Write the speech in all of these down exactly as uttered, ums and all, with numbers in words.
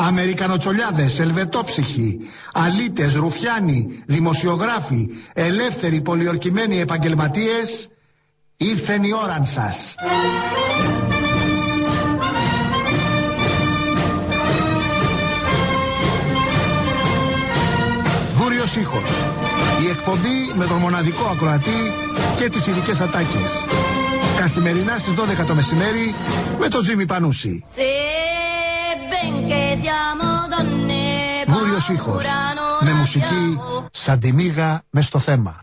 Αμερικανοτσολιάδες, ελβετόψυχοι, αλήτες, ρουφιάνοι, δημοσιογράφοι, ελεύθεροι πολιορκημένοι επαγγελματίες, ήρθεν η ώρα σας. Βούριος ήχος. Η εκπομπή με τον μοναδικό ακροατή και τις ειδικές ατάκες. Καθημερινά στις δώδεκα το μεσημέρι με τον Τζίμι Πανούση. Βούριος ήχος. Με μουσική σαν τη μύγα μες στο θέμα.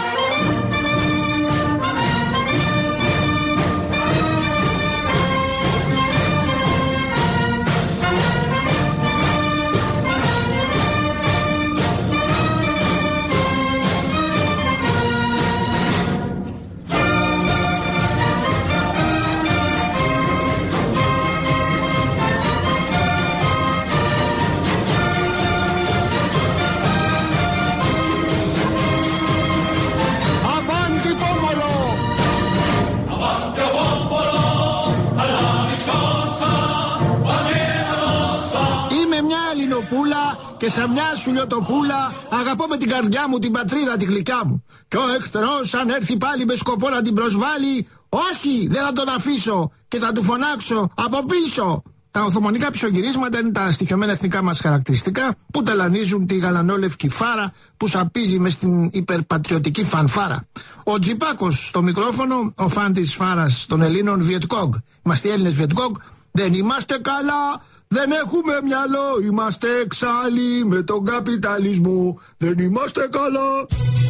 Και σαν μια σουλιοτοπούλα αγαπώ με την καρδιά μου την πατρίδα τη γλυκιά μου. Κι ο εχθρός αν έρθει πάλι με σκοπό να την προσβάλλει, όχι, δεν θα τον αφήσω και θα του φωνάξω από πίσω. Τα οθωμανικά πισωγυρίσματα είναι τα στοιχειωμένα εθνικά μας χαρακτηριστικά που ταλανίζουν τη γαλανόλευκη φάρα που σαπίζει μες στην υπερπατριωτική φανφάρα. Ο Τζιπάκος στο μικρόφωνο, ο φαν της φάρας των Ελλήνων Βιετκόγκ. Είμαστε Έλληνες Βιετκόγκ. Δεν είμαστε καλά, δεν έχουμε μυαλό, είμαστε εξάλλοι με τον καπιταλισμό. Δεν είμαστε καλά.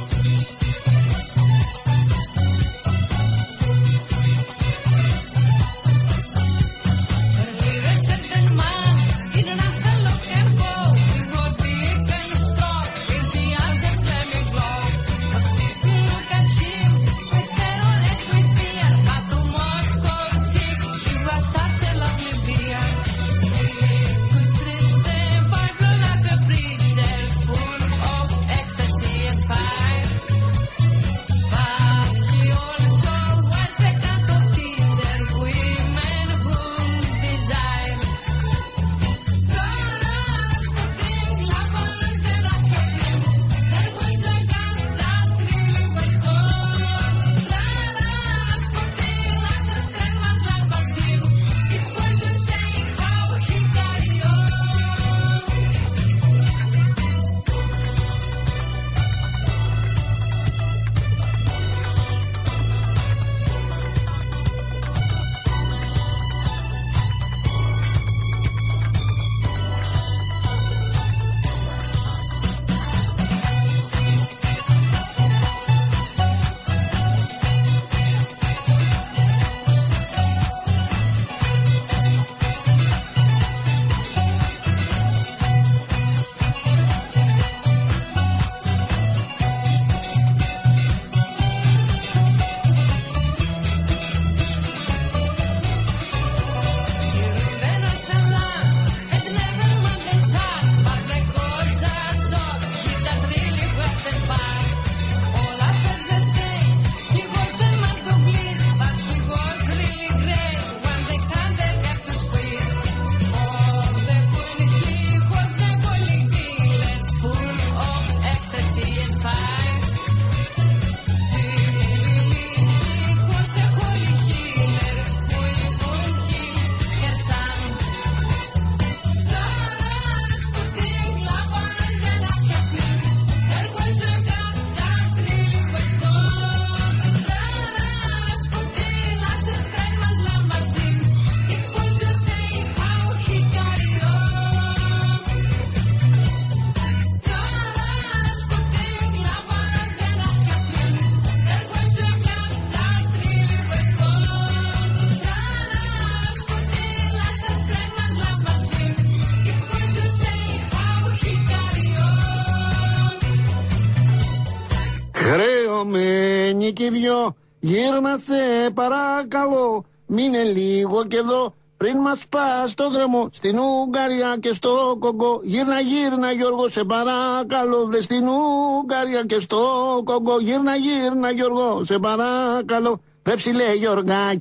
Χρεωμένοι κι δυο, γύρνα σε παρακαλώ, μείνε λίγο κι εδώ πριν μας πας στο γκρεμό, στην Ουγγαρία και στο Κογκό. Γύρνα γύρνα Γιώργο σε παρακαλώ, βρε στην Ουγγαρία και στο Κογκό. Γύρνα γύρνα Γιώργο σε παρακαλώ, βρε ψηλέ Γιωργάκη,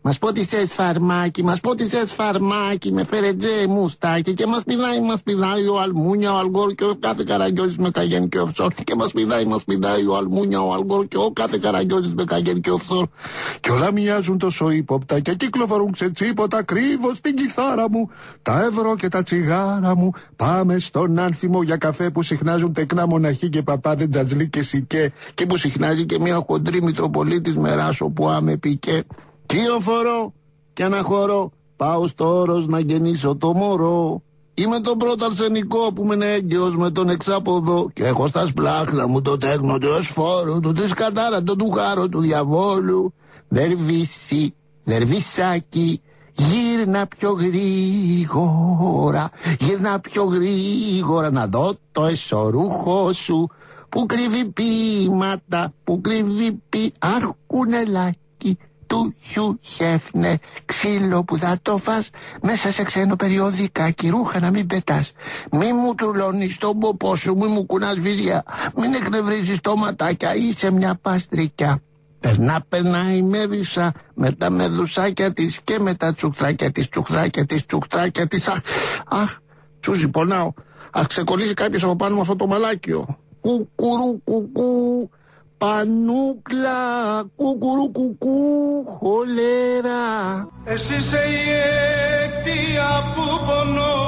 Μας πότισες φαρμάκι, μας πότισες φαρμάκι, με φέρε τζε μουστάκι και μας πηδάει, μας πηδάει ο Αλμούνια, ο Αλγόρ και ο κάθε Καραγκιόζης με καγέν και οφσόρ και μας πηδάει, μας πηδάει ο Αλμούνια, ο Αλγόρ και ο κάθε Καραγκιόζης με καγέν και οφσόρ και όλα μοιάζουν τόσο ύποπτα και κυκλοφορούν ξετσίποτα κρύβω στην κιθάρα μου τα ευρώ και τα τσιγάρα μου. Πάμε στον άνθιμο για καφέ που συχνάζουν τεκνά μοναχοί και παπάδε τζατζλί και σικέ και που συχνάζει και μια χοντρή Μητροπολίτης με ράσο που άμε πικέ. Κυοφορώ και αναχωρώ, πάω στο όρος να γεννήσω το μωρό. Είμαι το πρώτο αρσενικό που με είναι έγκυος με τον εξάποδο και έχω στα σπλάχνα μου το τέκνο του ασφόρου, του τρισκατάρατο του χάρου του διαβόλου. Δερβίσι, δερβισάκι, γύρνα πιο γρήγορα, γύρνα πιο γρήγορα να δω το εσωρούχο σου που κρύβει ποίηματα, που κρύβει ποι... Αχ, κουνελάκι του Χιούχεφνε, ξύλο που θα το φας μέσα σε ξένο περιοδικάκι, ρούχα να μην πετάς, μη μου τρουλώνεις τον ποπό σου, μη μου κουνάς βυζιά, μην εκνευρίζεις το ματάκια, είσαι μια παστρικιά. Περνά, περνάει με βυσά, με τα μεδουσάκια της και με τα τσουκτράκια της, τσουκτράκια της, τσουκτράκια της. Αχ, αχ, τσούζι, πονάω. Ας ξεκολλήσει κάποιος από πάνω με αυτό το μαλάκιο. Κουκουρού, κουκού, πανούκλα, κουκουρού, κουκού, χολέρα. Εσύ είσαι η αιτία που πονώ.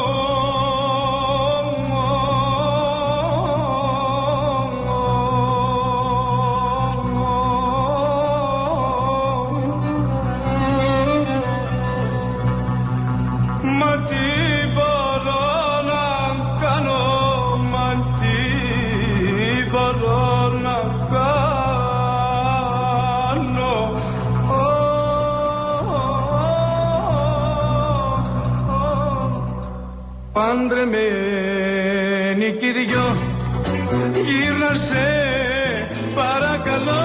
Παντρεμένοι κι οι δυο, γύρνα σε παρακαλώ.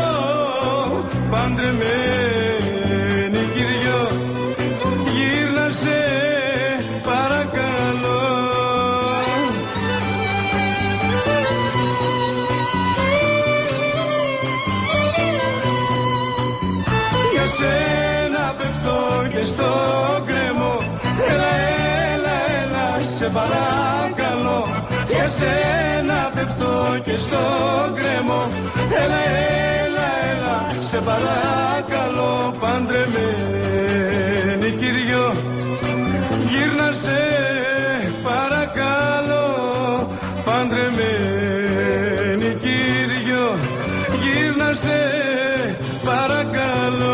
Παντρεμένοι κι οι δυο, γύρνα σε παρακαλώ. Για σένα πέφτω και στο κρέμο, έλα, σε παρακαλώ, για σένα πέφτω και στο γκρέμο. Έλα, έλα, έλα, σε παρακαλώ. Παντρεμένοι κι οι δυο, γύρνα σε παρακαλώ. Παντρεμένοι κι οι δυο, γύρνα σε παρακαλώ.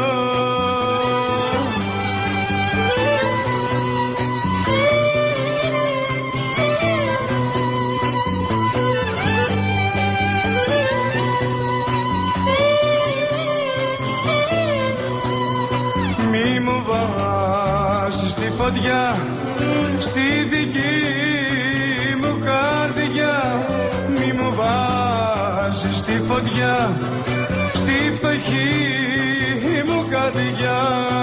Στη δική μου καρδιά, μη μου βάζεις τη φωτιά στη φτωχή μου καρδιά.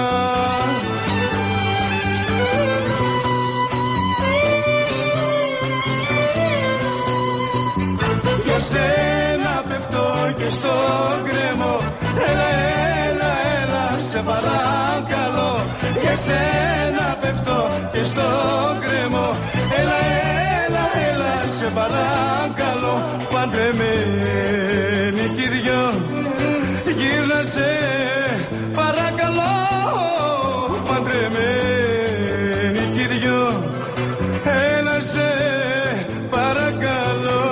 Για σένα πέφτω και στο γκρέμο, έλα, έλα, έλα, σε παρακαλώ. Για σένα πέφτω και στο γκρέμο, έλα, έλα, έλα, σε παρακαλώ. Παντρεμένοι κι οι δυο, γύρνα σε παρακαλώ. Παντρεμένοι κι οι δυο, έλα σε παρακαλώ.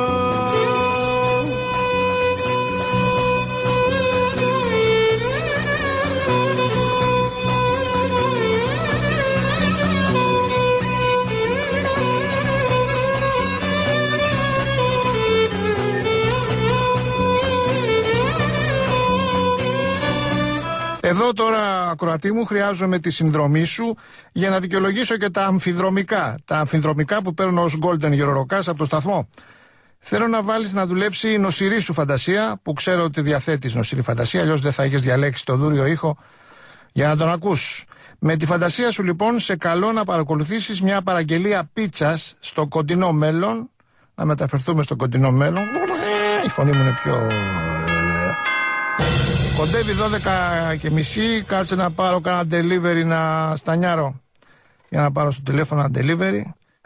Εδώ τώρα, ακροατή μου, χρειάζομαι τη συνδρομή σου για να δικαιολογήσω και τα αμφιδρομικά. Τα αμφιδρομικά που παίρνω ως Golden Γεροροκάς από το σταθμό. Θέλω να βάλεις να δουλέψει η νοσηρή σου φαντασία, που ξέρω ότι διαθέτεις νοσηρή φαντασία, αλλιώς δεν θα έχεις διαλέξει τον δούριο ήχο για να τον ακούς. Με τη φαντασία σου λοιπόν σε καλώ να παρακολουθήσεις μια παραγγελία πίτσας στο κοντινό μέλλον. Να μεταφερθούμε στο κοντινό μέλλον. Η φωνή μου είναι πιο... Κοντεύει δώδεκα και μισή. Κάτσε να πάρω κάνα delivery να στανιάρω. Για να πάρω στο τηλέφωνο ένα delivery.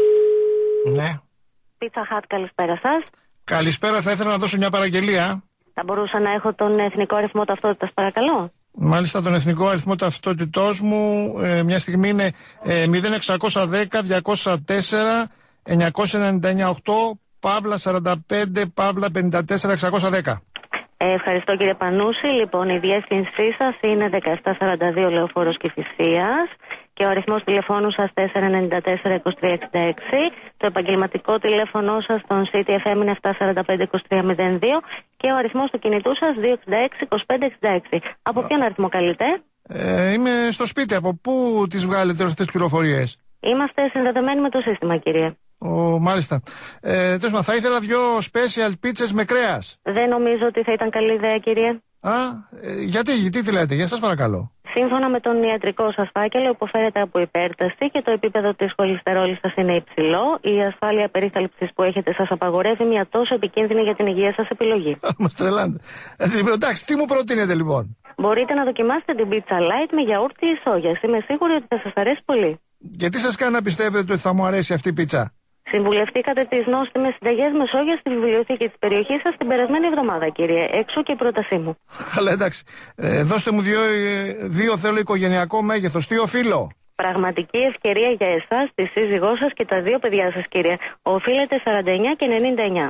Ναι. Pizza Hut, καλησπέρα σας. Καλησπέρα, θα ήθελα να δώσω μια παραγγελία. Θα μπορούσα να έχω τον εθνικό αριθμό ταυτότητας, παρακαλώ. Μάλιστα, τον εθνικό αριθμό ταυτότητός μου ε, μια στιγμή είναι ε, μηδέν εξακόσια δέκα διακόσια τέσσερα εννιακόσια ενενήντα εννιά οκτώ Παύλα σαράντα πέντε Παύλα πενήντα τέσσερα εξακόσια δέκα. Ε, ευχαριστώ κύριε Πανούση. Λοιπόν, η διεύθυνσή σας είναι δεκαεπτά σαράντα δύο Λεωφόρος Κηφισίας και ο αριθμός τηλεφώνου σας τέσσερα εννιά τέσσερα είκοσι τρία εξήντα έξι. Το επαγγελματικό τηλέφωνο σας στον City εφ εμ είναι επτά σαράντα πέντε είκοσι τρία μηδέν δύο και ο αριθμός του κινητού σας δύο εξήντα έξι είκοσι πέντε εξήντα έξι. Από ποιον αριθμό καλείτε? Ε, είμαι στο σπίτι. Από πού τις βγάλετε αυτές τις πληροφορίες? Είμαστε συνδεδεμένοι με το σύστημα, κύριε. Ο, μάλιστα. Ε, τέλος, θα ήθελα δύο special pizzas με κρέας. Δεν νομίζω ότι θα ήταν καλή ιδέα, κύριε. Α, ε, γιατί, τι, τι λέτε, για σας παρακαλώ. Σύμφωνα με τον ιατρικό σας φάκελο, υποφέρετε από υπέρταση και το επίπεδο της χολυστερόλης σας είναι υψηλό. Η ασφάλεια περίθαλψης που έχετε σας απαγορεύει μια τόσο επικίνδυνη για την υγεία σας επιλογή. Μας τρελάνετε. Εντάξει, τι μου προτείνετε λοιπόν? Μπορείτε να δοκιμάσετε την pizza light με γιαούρτι ή σόγια. Είμαι σίγουρη ότι θα σας αρέσει πολύ. Και τι σας κάνει να πιστεύετε ότι θα μου αρέσει αυτή η πίτσα? Συμβουλευτήκατε τις νόστιμες συνταγές με σόγια στη βιβλιοθήκη της περιοχής σας την περασμένη εβδομάδα, κύριε. Εξού και η πρότασή μου. Αλλά εντάξει. Ε, δώστε μου δύο, δύο θέλω οικογενειακό μέγεθος. Τι οφείλω? Πραγματική ευκαιρία για εσάς, τη σύζυγό σας και τα δύο παιδιά σας, κύριε. Οφείλετε σαράντα εννιά και ενενήντα εννιά.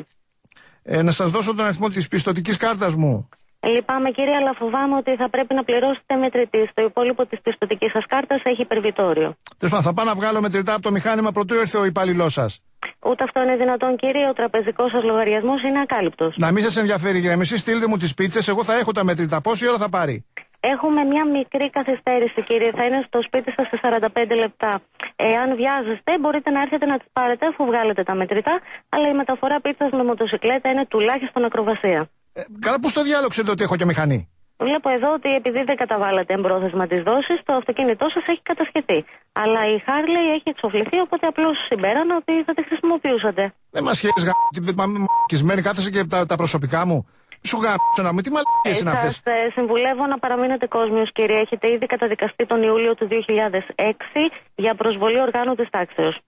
Ε, να σας δώσω τον αριθμό της πιστωτικής κάρτας μου. Λυπάμαι, κύριε, αλλά φοβάμαι ότι θα πρέπει να πληρώσετε μετρητή. Το υπόλοιπο της πιστωτικής σας κάρτας έχει υπερβιτόριο. Τέλος πάντων, θα πάω να βγάλω μετρητά από το μηχάνημα πρωτού έρθει ο υπάλληλός σας. Ούτε αυτό είναι δυνατόν, κύριε. Ο τραπεζικός σας λογαριασμός είναι ακάλυπτος. Να μην σας ενδιαφέρει, κύριε. Εσείς στείλτε μου τις πίτσες, εγώ θα έχω τα μετρητά. Πόση ώρα θα πάρει? Έχουμε μια μικρή καθυστέρηση, κύριε. Θα είναι στο σπίτι σας σε σαράντα πέντε λεπτά. Εάν βιάζεστε, μπορείτε να έρθετε να τις πάρετε αφού βγάλετε τα μετρητά. Αλλά η μεταφορά πίτσας με μοτοσυκλέτα είναι τουλάχιστον ακροβασία. Ε, καλά, πού στο διάλογο ξέρετε ότι έχω και μηχανή? Βλέπω εδώ ότι επειδή δεν καταβάλατε εμπρόθεσμα τις δόσεις, το αυτοκίνητό σας έχει κατασχεθεί. Αλλά η Harley έχει εξοφληθεί, οπότε απλώς συμπέρανα ότι θα τη χρησιμοποιούσατε. Δεν μας σχέσεις γαμ***κισμένη, κάθεσαι και τα, τα προσωπικά μου. Σου γάμψω να μου, τι μαλακίες είναι αυτές? Σας ε, συμβουλεύω να παραμείνετε κόσμιος, κύριε. Έχετε ήδη καταδικαστεί τον Ιούλιο του δύο χιλιάδες έξι για προσβολή οργάνου της τάξεως.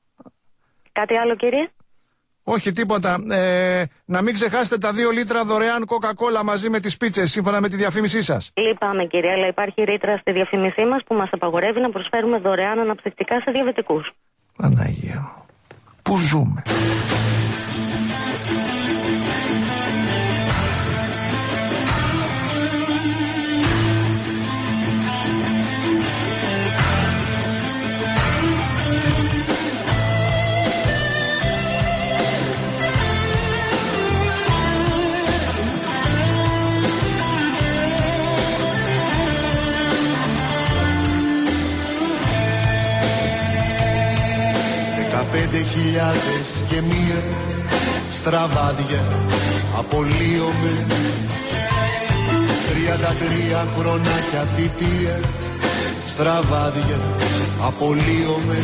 Κάτι άλλο, κύριε? Όχι, τίποτα. Ε, να μην ξεχάσετε τα δύο λίτρα δωρεάν κοκακόλα μαζί με τις πίτσες, σύμφωνα με τη διαφήμισή σας. Λυπάμαι, κύριε, αλλά υπάρχει ρήτρα στη διαφήμισή μας που μας απαγορεύει να προσφέρουμε δωρεάν αναψυκτικά σε διαβετικούς. Παναγία, πού ζούμε? Πέντε χιλιάδες και μία στραβάδια απολύομαι. Τριάντα τρία χρονάκια θητεία στραβάδια απολύομαι.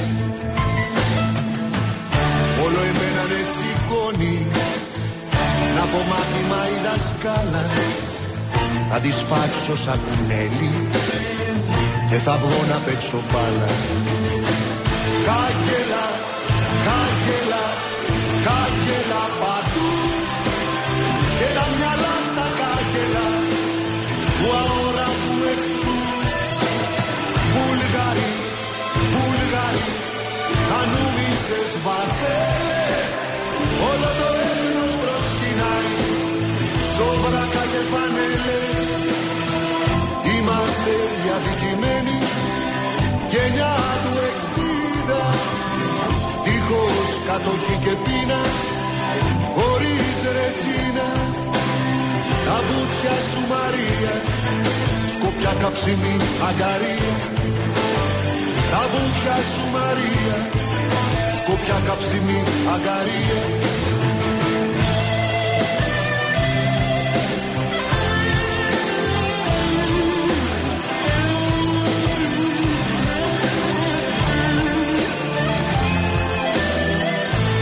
Όλο εμένα με σηκώνει να πω μάθημα η δασκάλα. Θα τη σφάξω σαν κουνέλι και θα βγω να παίξω μπάλα. Κάγκελα, κάγκελα, κάγκελα παντού και τα μυαλά στα κάγκελα του αόρατου εχθρού. Βουλγαροί, Βουλγαροί, ανούμισες βασέλες, όλο το έθνος προσκυνάει, σόβρακα και φανέλες. Είμαστε διαδικημένοι γενιά του εξήντα, δίχως κατοχή και πείνα, χωρίς ρετσίνα. Τα βουτιά σου Μαρία, σκοπιά καψιμή αγκαρία. Τα βουτιά σου Μαρία, σκοπιά καψιμή αγκαρία.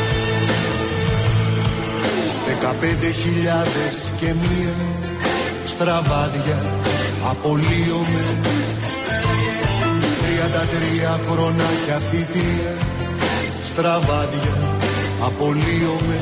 Δεκαπέντε χιλιάδες και μία στραβάδια απολύομαι. Τριάντα τρία χρονάκια θητεία, στραβάδια απολύομαι.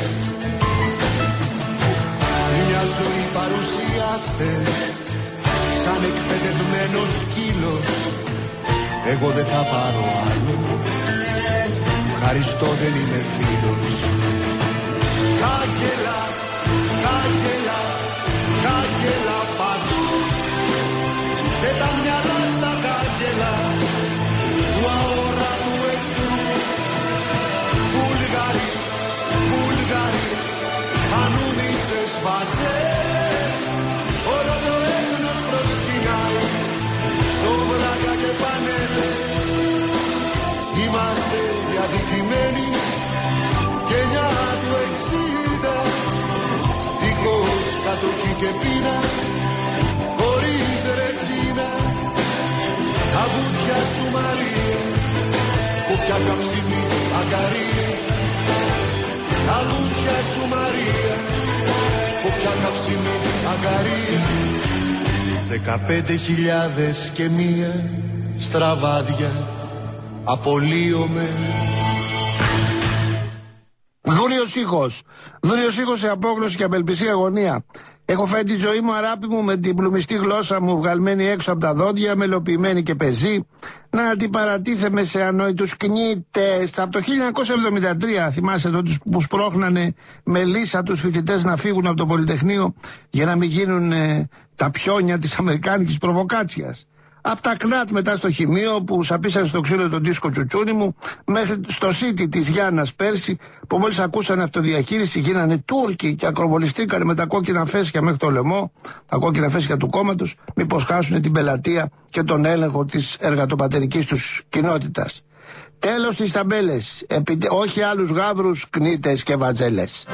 Μια ζωή παρουσιάστε σαν εκπαιδευμένος σκύλος, εγώ δεν θα πάρω άλλο, ευχαριστώ δεν είμαι φίλος. Κάγκελα, κάγκελα, κάγκελα παντού, και τα μυαλά στα κάγκελα του αόρατου εχθρού. Βούλγαροι, Βούλγαροι, ανούμισες βάζες, όλο το έθνος προσκυνάει, σόβρακα και πανέλες. Είμαστε διαδικημένοι, γενιά του εξήντα, δίχως κατοχή και πείνα, χωρίς ρετσίνα. Τα βούτια σου Μαρία, σκοπιά καψιμή αγκαρία. Τα βούτια σου Μαρία, σκοπιά καψιμή αγκαρία. Δεκαπέντε χιλιάδες και μία στραβάδια απολύομαι. Δούριος ήχος. Δούριος ήχος σε απόγνωση και απελπισία αγωνία. Έχω φάει τη ζωή μου, αγάπη μου, με την πλουμιστή γλώσσα μου βγαλμένη έξω από τα δόντια, μελοποιημένη και πεζή, να αντιπαρατίθεμαι σε ανόητους κνήτες. Από το χίλια εννιακόσια εβδομήντα τρία, θυμάσαι τότε που σπρώχνανε με λύσα τους φοιτητές να φύγουν από το Πολυτεχνείο για να μην γίνουν ε, τα πιόνια της αμερικάνικης προβοκάτσιας. Από τα ΚΝΑΤ μετά στο χημείο που σαπίσανε στο ξύλο τον δίσκο τσουτσούνι μου, μέχρι στο City της Γιάννας πέρσι που μόλις ακούσανε αυτοδιαχείριση γίνανε Τούρκοι και ακροβολιστήκανε με τα κόκκινα φέσια μέχρι το λαιμό, τα κόκκινα φέσια του κόμματος, μήπως χάσουν την πελατεία και τον έλεγχο της εργατοπατερικής τους κοινότητας. Τέλος τις ταμπέλες, επί, όχι άλλους γάβρους, κνήτες και βατζέλες.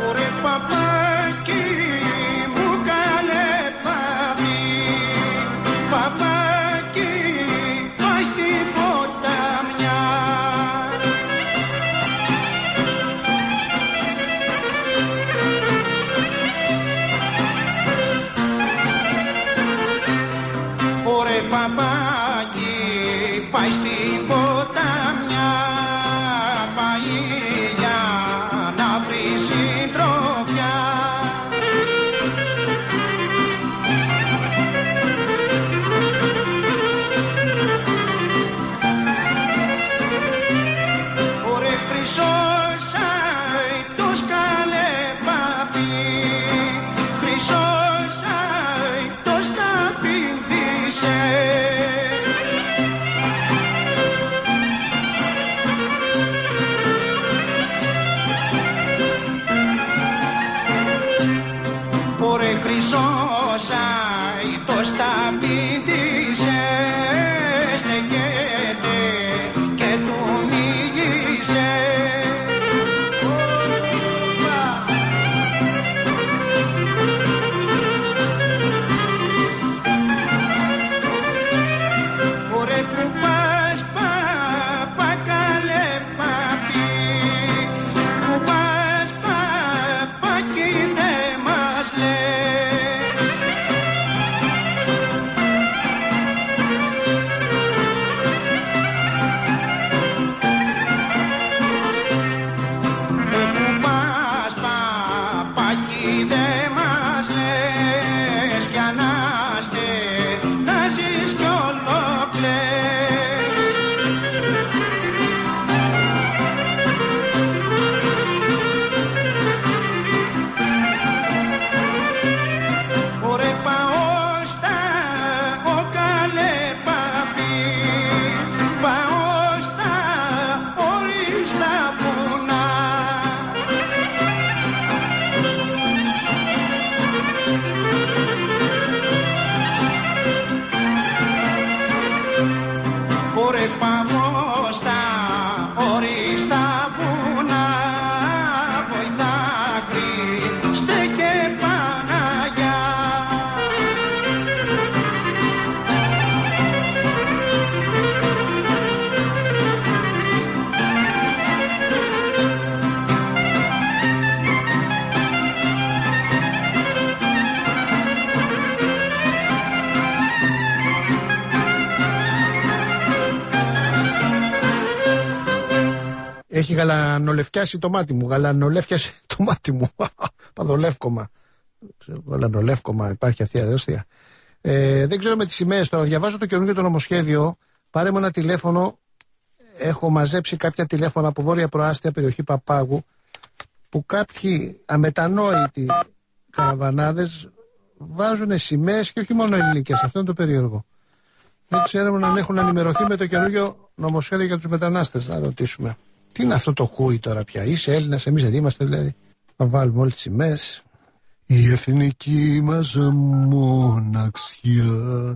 Έχει γαλανολευκιάσει το μάτι μου. Γαλανολεύκιασε το μάτι μου. Παδολεύκομα. Γαλανολεύκομα, υπάρχει αυτή η αρρώστια. Ε, δεν ξέρω με τις σημαίες τώρα. Διαβάζω το καινούργιο το νομοσχέδιο. Πάρε μου ένα τηλέφωνο. Έχω μαζέψει κάποια τηλέφωνα από βόρεια προάστια περιοχή Παπάγου, που κάποιοι αμετανόητοι καραβανάδες βάζουν σημαίες και όχι μόνο ελληνικές. Αυτό είναι το περίεργο. Δεν ξέρουμε αν έχουν ενημερωθεί με το καινούργιο νομοσχέδιο για τους μετανάστες. Να ρωτήσουμε. Τι είναι αυτό το χούι τώρα πια? Είσαι Έλληνας, εμείς δεν είμαστε δηλαδή? Να βάλουμε όλες τις σημαίες. Η εθνική μας μοναξιά.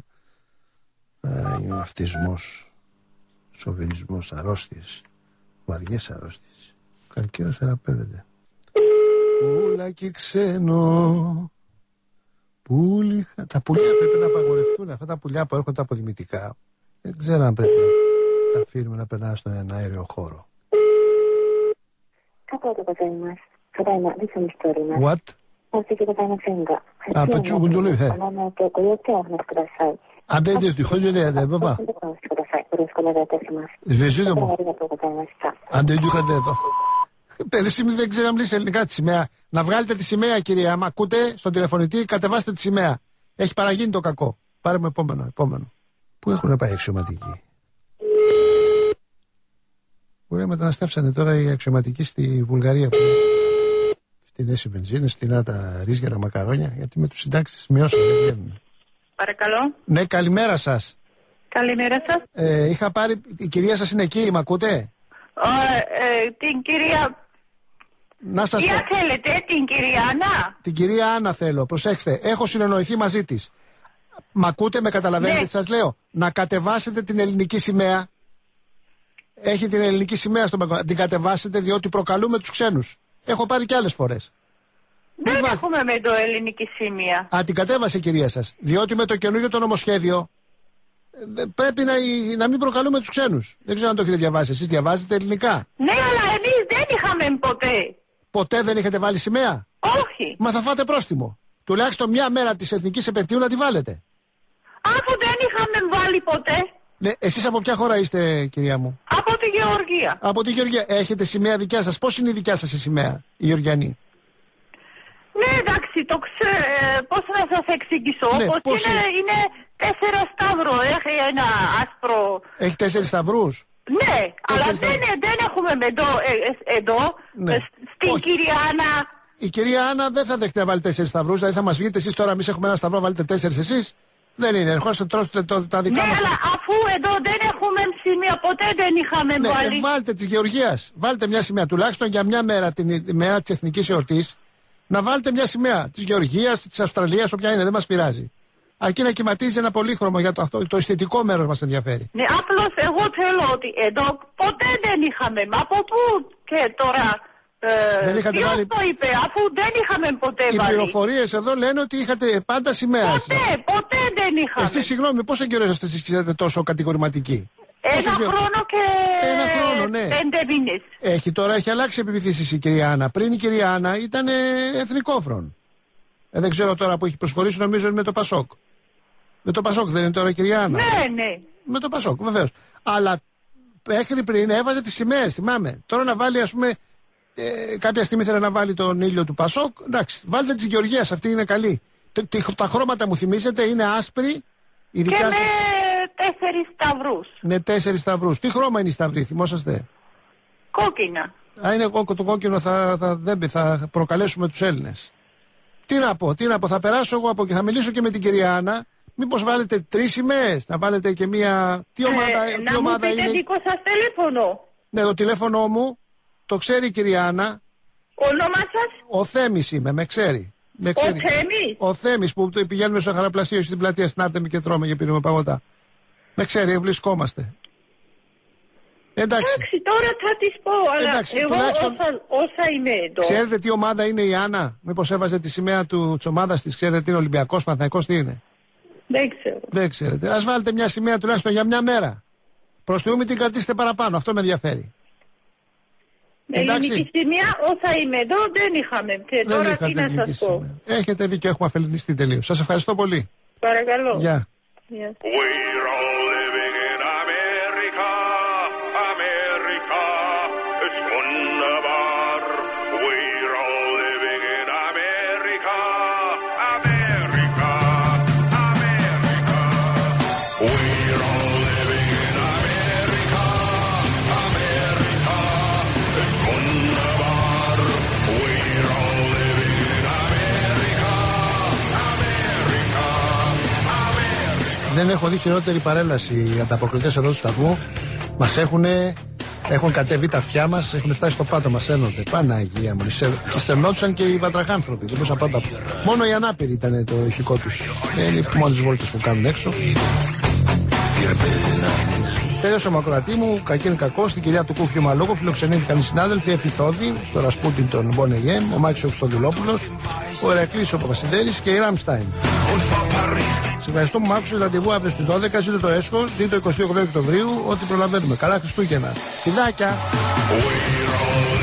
Α, είναι αυτισμός, σοβινισμός, αρρώστιες, βαριές αρρώστιες. Καρκίνος θεραπεύεται. Πουλάκι ξένο. Πουλί... Τα πουλιά πρέπει να απαγορευτούν. Αυτά τα πουλιά που έρχονται από δημητικά. Δεν ξέρω αν πρέπει να τα αφήνουμε να περνάνε στον αέριο χώρο. What? Α, πετσού κουντουλί, ε. Αν δεν δεις τη χώρια, δεν δεν παπά. Σβεζίδο μου. Αν δεν δεις δεν Παιδί δεν ξέρω να μιλήσει ελληνικά τη σημαία. Να βγάλετε τη σημαία, κυρία. Μ' ακούτε στον τηλεφωνητή, κατεβάστε τη σημαία. Έχει παραγίνει το κακό. Πάρε μου επόμενο, επόμενο. Πού έχουν πάει οι αξιωματικοί? Μπορεί να μεταναστεύσανε τώρα οι αξιωματικοί στη Βουλγαρία που φτηνές οι βενζίνες, φτηνά τα ρύζια, τα μακαρόνια, γιατί με τους συντάξεις μειώσαν, δεν βγαίνουν. Παρακαλώ. Ναι, καλημέρα σας. Καλημέρα σας. Ε, είχα πάρει, η κυρία σας είναι εκεί, μ' ακούτε? Ε, ε, την κυρία... Να σας... Ποια θέλετε, την κυρία Άννα? Την κυρία Άννα θέλω, προσέξτε, έχω συνεννοηθεί μαζί της. Μ' ακούτε, με καταλαβαίνετε, ναι. Σας λέω, να κατεβάσετε την ελληνική σημαία. Έχει την ελληνική σημαία στο Μακο... Την κατεβάσετε διότι προκαλούμε τους ξένους. Έχω πάρει και άλλες φορές. Δεν βάζ... έχουμε με το ελληνική σημαία. Α, την κατέβασε η κυρία σας. Διότι με το καινούργιο το νομοσχέδιο πρέπει να, να μην προκαλούμε τους ξένους. Δεν ξέρω αν το έχετε διαβάσει. Εσείς διαβάζετε ελληνικά? Ναι, αλλά εμείς δεν είχαμε ποτέ. Ποτέ δεν έχετε βάλει σημαία? Όχι. Μα θα φάτε πρόστιμο. Τουλάχιστον μια μέρα της εθνικής επετείου να τη βάλετε. Αφού δεν είχαμε βάλει ποτέ. Ναι, εσείς από ποια χώρα είστε, κυρία μου? Από τη Γεωργία. Από τη Γεωργία. Έχετε σημαία δικιά σας? Πώς είναι η δικιά σας η σημαία, η Γεωργιανή? Ναι, εντάξει, το ξέρω. Πώς να σας εξηγήσω? Ναι, πώς πώς είναι, είναι? είναι τέσσερα σταυρό. Έχει ένα άσπρο. Έχει τέσσερις σταυρούς? Ναι, αλλά δεν, δεν έχουμε εδώ, ε, εδώ ναι. ε, στην Όχι. κυρία Άννα. Η κυρία Άννα δεν θα δεχτεί να βάλει τέσσερις σταυρούς. Δηλαδή θα μας βγείτε εσείς τώρα, εμείς έχουμε ένα σταυρό, βάλετε τέσσερις εσείς. Δεν είναι, ερχόστε τρώσετε τα δικά ναι, μας. Ναι, αλλά αφού εδώ δεν έχουμε σημεία, ποτέ δεν είχαμε ναι, βάλει. Ε, βάλτε της Γεωργίας. Βάλτε μια σημαία, τουλάχιστον για μια μέρα, την ημέρα της εθνικής εορτής. Να βάλετε μια σημαία της Γεωργίας, της Αυστραλίας, όποια είναι, δεν μας πειράζει. Αρκεί να κυματίζει ένα πολύχρωμο για το, αυτό, το αισθητικό μέρος μας ενδιαφέρει. Ναι, απλώς εγώ θέλω ότι εδώ ποτέ δεν είχαμε. Από πού και τώρα. Ε, δεν είχατε ποιος βάλει... το είπε, αφού δεν είχαμε ποτέ Οι βάλει. Οι πληροφορίες εδώ λένε ότι είχατε πάντα σημαία. Ποτέ, ποτέ δεν είχαμε. Εσείς, συγγνώμη, πόσο καιρό είστε εσείς και τόσο κατηγορηματικοί? Ένα Πόσο χρόνο και Ένα χρόνο, ναι. πέντε μήνες. Έχει τώρα, έχει αλλάξει επιθύσεις η κυρία Άννα. Πριν η κυρία Άννα ήταν εθνικόφρον. Ε, δεν ξέρω τώρα που έχει προσχωρήσει, νομίζω είναι με το Πασόκ. Με το Πασόκ δεν είναι τώρα η κυρία Άννα? Ναι, ναι. Με το Πασόκ, βεβαίως. Αλλά μέχρι πριν έβαζε τις σημαίες, θυμάμαι. Τώρα να βάλει, ας πούμε, ε, κάποια στιγμή ήθελε να βάλει τον ήλιο του Πασόκ. Εντάξει, βάλτε της Γεωργίας, αυτή είναι καλή. Τα, τα χρώματα μου θυμίζετε είναι άσπρη. Και με σας... τέσσερις σταυρούς. Με τέσσερις σταυρούς. Τι χρώμα είναι η σταυρή, θυμόσαστε? Κόκκινα. Α, είναι το κόκκινο, θα, θα, δεν, θα προκαλέσουμε τους Έλληνες. Τι να πω, τι να πω, θα περάσω εγώ από εκεί, θα μιλήσω και με την κυρία Άννα. Μήπως βάλετε τρεις σημαίες, να βάλετε και μία. Τι ομάδα, ε, τι να ομάδα μου πείτε είναι? δικό σας τηλέφωνο. Ναι, το τηλέφωνο μου το ξέρει η κυρία Άννα. Όνομα σας? Ο Θέμης είμαι, με ξέρει. Με ξέρει. Ο Θέμης? Ο Θέμης που πηγαίνουμε στο Χαραπλασίο στην πλατεία στην Άρτεμη και τρώμε και πίνουμε παγωτά. Με ξέρει, βρισκόμαστε. Εντάξει. Εντάξει, τώρα θα της πω, αλλά Εντάξει, εγώ τουλάχιστον... όσα, όσα είμαι εδώ. Ξέρετε τι ομάδα είναι η Άννα? Μήπως έβαζε τη σημαία του, της ομάδας της, ξέρετε τι είναι, Ολυμπιακός, Παναθηναϊκός, τι είναι? Δεν ξέρω. Δεν ξέρετε. Ας βάλετε μια σημαία τουλάχιστον για μια μέρα. Προς Θεού μην την κρατήσετε παραπάνω, αυτό με ενδιαφέρει. Με ελληνική σημαία, όσα είμαι εδώ δεν είχαμε. Και δεν τώρα τι να σας πω. Σημαία. Έχετε δίκιο, έχουμε αφελινιστεί τελείως. Σας ευχαριστώ πολύ. Παρακαλώ. Γεια. Yeah. We're all living in America, America. It's Δεν έχω δει χειρότερη παρέλαση. Οι ανταποκριτές εδώ του σταθμού μας έχουν, έχουν κατέβει τα αυτιά μας, έχουν φτάσει στο πάτο, μας ένονται. Παναγία μου. Και στενόντουσαν και οι βατραχάνθρωποι. Δεν μπορούσαν πάντα. Μόνο οι ανάπηροι ήταν το ηχικό τους. Είναι οι μόνες βόλτες που κάνουν έξω. Τέλειωσε ο μακροατή μου, κακή είναι κακό, στην κοιλιά του Κούφιου Μαλόγο φιλοξενήθηκαν οι συνάδελφοι Εφηθόδη, στο Ρασπούτιν τον Μπονεγέμ, ο Μάξος Χρυστοδουλόπουλος, ο Ηρακλής ο Παπασιδέρης και η Ραμστάιν. Σε ευχαριστώ που μ' άκουσες, ραντεβού αύριο στις δώδεκα, ζήτω το έσχος, ζήτω εικοστή ογδόη Οκτωβρίου, ό,τι προλαβαίνουμε. Καλά Χριστούγεννα. Φιλάκια!